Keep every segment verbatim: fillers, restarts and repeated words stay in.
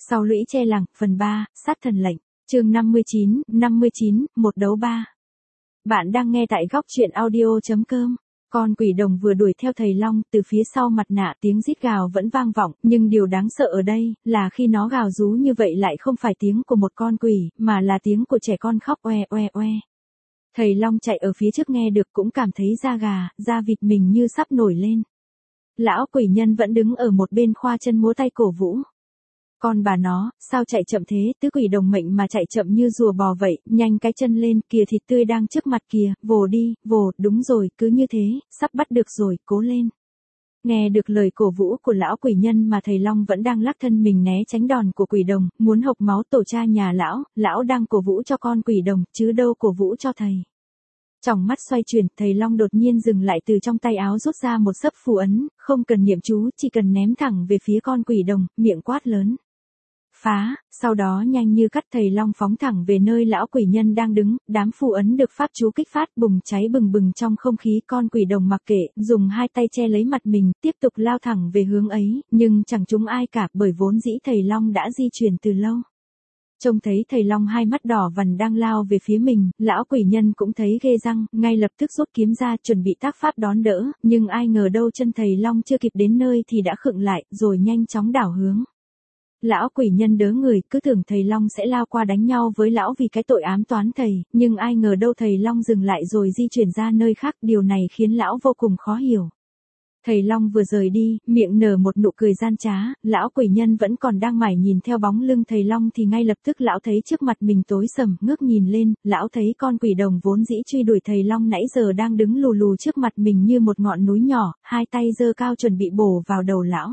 Sau lũy che làng, phần ba, sát thần lệnh, chương năm mươi chín, năm mươi chín, một đấu ba. Bạn đang nghe tại góc truyện audio chấm com. Con quỷ đồng vừa đuổi theo thầy Long, từ phía sau mặt nạ tiếng rít gào vẫn vang vọng, nhưng điều đáng sợ ở đây, là khi nó gào rú như vậy lại không phải tiếng của một con quỷ, mà là tiếng của trẻ con khóc oe oe oe. Thầy Long chạy ở phía trước nghe được cũng cảm thấy da gà, da vịt mình như sắp nổi lên. Lão quỷ nhân vẫn đứng ở một bên khoa chân múa tay cổ vũ. Con bà nó, sao chạy chậm thế, tứ quỷ đồng mệnh mà chạy chậm như rùa bò vậy, nhanh cái chân lên, kìa thịt tươi đang trước mặt kìa, vồ đi, vồ, đúng rồi, cứ như thế, sắp bắt được rồi, cố lên. Nghe được lời cổ vũ của lão quỷ nhân mà thầy Long vẫn đang lắc thân mình né tránh đòn của quỷ đồng, muốn hộc máu tổ cha nhà lão, lão đang cổ vũ cho con quỷ đồng, chứ đâu cổ vũ cho thầy. Trong mắt xoay chuyển, thầy Long đột nhiên dừng lại từ trong tay áo rút ra một sấp phù ấn, không cần niệm chú, chỉ cần ném thẳng về phía con quỷ đồng, miệng quát lớn. Phá, sau đó nhanh như cắt thầy Long phóng thẳng về nơi lão quỷ nhân đang đứng, đám phù ấn được pháp chú kích phát bùng cháy bừng bừng trong không khí, con quỷ đồng mặc kệ, dùng hai tay che lấy mặt mình, tiếp tục lao thẳng về hướng ấy, nhưng chẳng trúng ai cả bởi vốn dĩ thầy Long đã di chuyển từ lâu. Trông thấy thầy Long hai mắt đỏ vằn đang lao về phía mình, lão quỷ nhân cũng thấy ghê răng, ngay lập tức rút kiếm ra chuẩn bị tác pháp đón đỡ, nhưng ai ngờ đâu chân thầy Long chưa kịp đến nơi thì đã khựng lại, rồi nhanh chóng đảo hướng. Lão quỷ nhân đớ người, cứ tưởng thầy Long sẽ lao qua đánh nhau với lão vì cái tội ám toán thầy, nhưng ai ngờ đâu thầy Long dừng lại rồi di chuyển ra nơi khác, điều này khiến lão vô cùng khó hiểu. Thầy Long vừa rời đi, miệng nở một nụ cười gian trá, lão quỷ nhân vẫn còn đang mải nhìn theo bóng lưng thầy Long thì ngay lập tức lão thấy trước mặt mình tối sầm, ngước nhìn lên, lão thấy con quỷ đồng vốn dĩ truy đuổi thầy Long nãy giờ đang đứng lù lù trước mặt mình như một ngọn núi nhỏ, hai tay giơ cao chuẩn bị bổ vào đầu lão.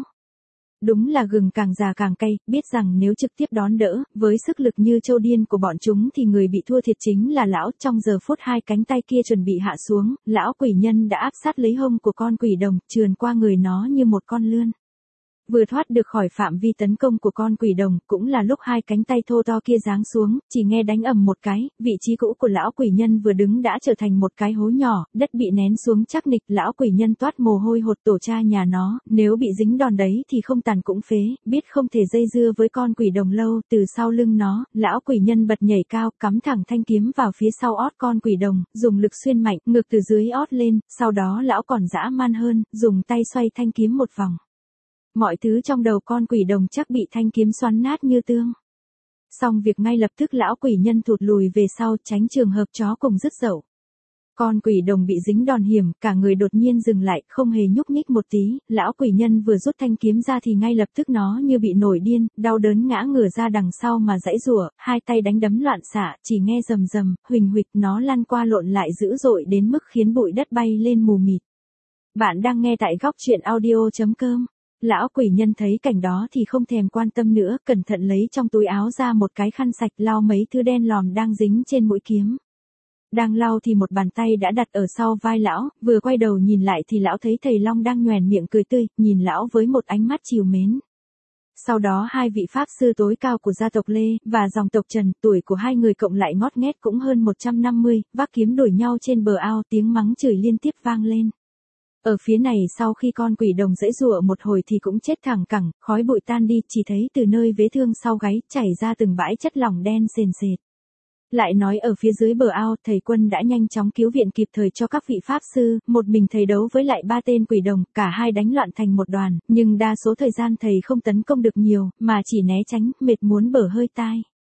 Đúng là gừng càng già càng cay, biết rằng nếu trực tiếp đón đỡ, với sức lực như trâu điên của bọn chúng thì người bị thua thiệt chính là lão. Trong giờ phút hai cánh tay kia chuẩn bị hạ xuống, lão quỷ nhân đã áp sát lấy hông của con quỷ đồng, trườn qua người nó như một con lươn. Vừa thoát được khỏi phạm vi tấn công của con quỷ đồng, cũng là lúc hai cánh tay thô to kia giáng xuống, chỉ nghe đánh ầm một cái, vị trí cũ của lão quỷ nhân vừa đứng đã trở thành một cái hố nhỏ, đất bị nén xuống chắc nịch, lão quỷ nhân toát mồ hôi hột tổ cha nhà nó, nếu bị dính đòn đấy thì không tàn cũng phế, biết không thể dây dưa với con quỷ đồng lâu, từ sau lưng nó, lão quỷ nhân bật nhảy cao, cắm thẳng thanh kiếm vào phía sau ót con quỷ đồng, dùng lực xuyên mạnh, ngược từ dưới ót lên, sau đó lão còn dã man hơn, dùng tay xoay thanh kiếm một vòng. Mọi thứ trong đầu con quỷ đồng chắc bị thanh kiếm xoắn nát như tương. Xong việc ngay lập tức lão quỷ nhân thụt lùi về sau tránh trường hợp chó cùng dứt dậu. Con quỷ đồng bị dính đòn hiểm, cả người đột nhiên dừng lại, không hề nhúc nhích một tí, lão quỷ nhân vừa rút thanh kiếm ra thì ngay lập tức nó như bị nổi điên, đau đớn ngã ngửa ra đằng sau mà giãy giụa, hai tay đánh đấm loạn xạ, chỉ nghe rầm rầm, huỳnh huỵch nó lăn qua lộn lại dữ dội đến mức khiến bụi đất bay lên mù mịt. Bạn đang nghe tại góc truyện audio chấm com. Lão quỷ nhân thấy cảnh đó thì không thèm quan tâm nữa, cẩn thận lấy trong túi áo ra một cái khăn sạch lau mấy thứ đen lòm đang dính trên mũi kiếm. Đang lau thì một bàn tay đã đặt ở sau vai lão, vừa quay đầu nhìn lại thì lão thấy thầy Long đang nhoẻn miệng cười tươi, nhìn lão với một ánh mắt trìu mến. Sau đó hai vị pháp sư tối cao của gia tộc Lê, và dòng tộc Trần, tuổi của hai người cộng lại ngót nghét cũng hơn một trăm năm mươi, vác kiếm đuổi nhau trên bờ ao, tiếng mắng chửi liên tiếp vang lên. Ở phía này sau khi con quỷ đồng giãy giụa một hồi thì cũng chết thẳng cẳng, khói bụi tan đi, chỉ thấy từ nơi vết thương sau gáy chảy ra từng bãi chất lỏng đen sền sệt. Lại nói ở phía dưới bờ ao, thầy Quân đã nhanh chóng cứu viện kịp thời cho các vị pháp sư, một mình thầy đấu với lại ba tên quỷ đồng, cả hai đánh loạn thành một đoàn, nhưng đa số thời gian thầy không tấn công được nhiều, mà chỉ né tránh, mệt muốn bở hơi tai.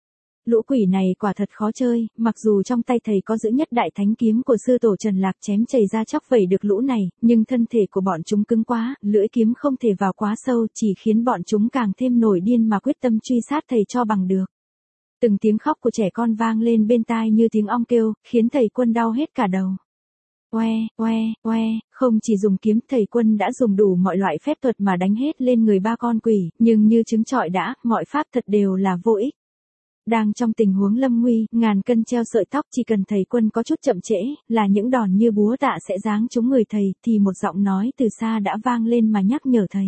Lũ quỷ này quả thật khó chơi, mặc dù trong tay thầy có giữ nhất đại thánh kiếm của sư tổ Trần Lạc chém chảy ra chóc vẩy được lũ này, nhưng thân thể của bọn chúng cứng quá, lưỡi kiếm không thể vào quá sâu, chỉ khiến bọn chúng càng thêm nổi điên mà quyết tâm truy sát thầy cho bằng được. Từng tiếng khóc của trẻ con vang lên bên tai như tiếng ong kêu, khiến thầy Quân đau hết cả đầu. Oe, oe, oe, không chỉ dùng kiếm, thầy Quân đã dùng đủ mọi loại phép thuật mà đánh hết lên người ba con quỷ, nhưng như trứng trọi đã, mọi pháp thật đều là vô ích. Đang trong tình huống lâm nguy, ngàn cân treo sợi tóc, chỉ cần thầy Quân có chút chậm trễ, là những đòn như búa tạ sẽ giáng trúng người thầy, thì một giọng nói từ xa đã vang lên mà nhắc nhở thầy.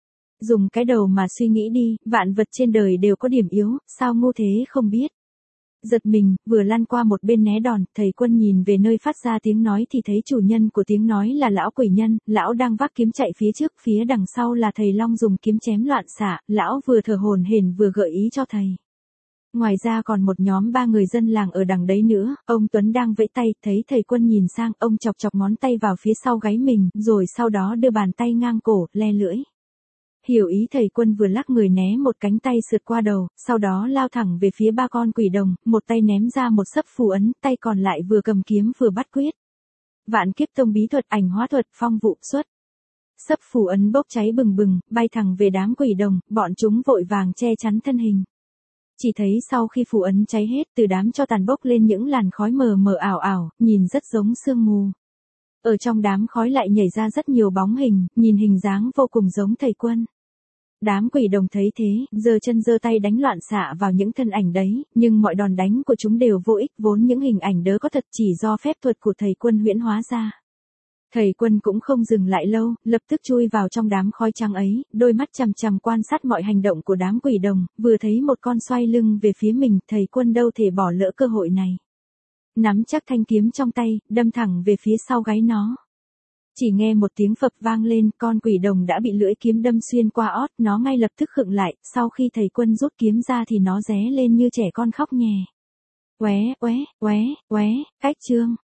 Dùng cái đầu mà suy nghĩ đi, vạn vật trên đời đều có điểm yếu, sao ngu thế không biết. Giật mình, vừa lăn qua một bên né đòn, thầy Quân nhìn về nơi phát ra tiếng nói thì thấy chủ nhân của tiếng nói là lão quỷ nhân, lão đang vác kiếm chạy phía trước, phía đằng sau là thầy Long dùng kiếm chém loạn xạ, lão vừa thở hổn hển vừa gợi ý cho thầy. Ngoài ra còn một nhóm ba người dân làng ở đằng đấy nữa, ông Tuấn đang vẫy tay, thấy thầy Quân nhìn sang, ông chọc chọc ngón tay vào phía sau gáy mình, rồi sau đó đưa bàn tay ngang cổ, le lưỡi. Hiểu ý thầy Quân vừa lắc người né một cánh tay sượt qua đầu, sau đó lao thẳng về phía ba con quỷ đồng, một tay ném ra một sấp phù ấn, tay còn lại vừa cầm kiếm vừa bắt quyết. Vạn kiếp tông bí thuật ảnh hóa thuật phong vụ xuất. Sấp phù ấn bốc cháy bừng bừng, bay thẳng về đám quỷ đồng, bọn chúng vội vàng che chắn thân hình. Chỉ thấy sau khi phù ấn cháy hết, từ đám cho tàn bốc lên những làn khói mờ mờ ảo ảo, nhìn rất giống sương mù. Ở trong đám khói lại nhảy ra rất nhiều bóng hình, nhìn hình dáng vô cùng giống thầy Quân. Đám quỷ đồng thấy thế, giơ chân giơ tay đánh loạn xạ vào những thân ảnh đấy, nhưng mọi đòn đánh của chúng đều vô ích, vốn những hình ảnh đớ có thật chỉ do phép thuật của thầy Quân huyễn hóa ra. Thầy Quân cũng không dừng lại lâu, lập tức chui vào trong đám khói trắng ấy, đôi mắt chằm chằm quan sát mọi hành động của đám quỷ đồng, vừa thấy một con xoay lưng về phía mình, thầy Quân đâu thể bỏ lỡ cơ hội này. Nắm chắc thanh kiếm trong tay, đâm thẳng về phía sau gáy nó. Chỉ nghe một tiếng phập vang lên, con quỷ đồng đã bị lưỡi kiếm đâm xuyên qua ót, nó ngay lập tức khựng lại, sau khi thầy Quân rút kiếm ra thì nó ré lên như trẻ con khóc nhè. Oé, oé, oé, oé, cách chương.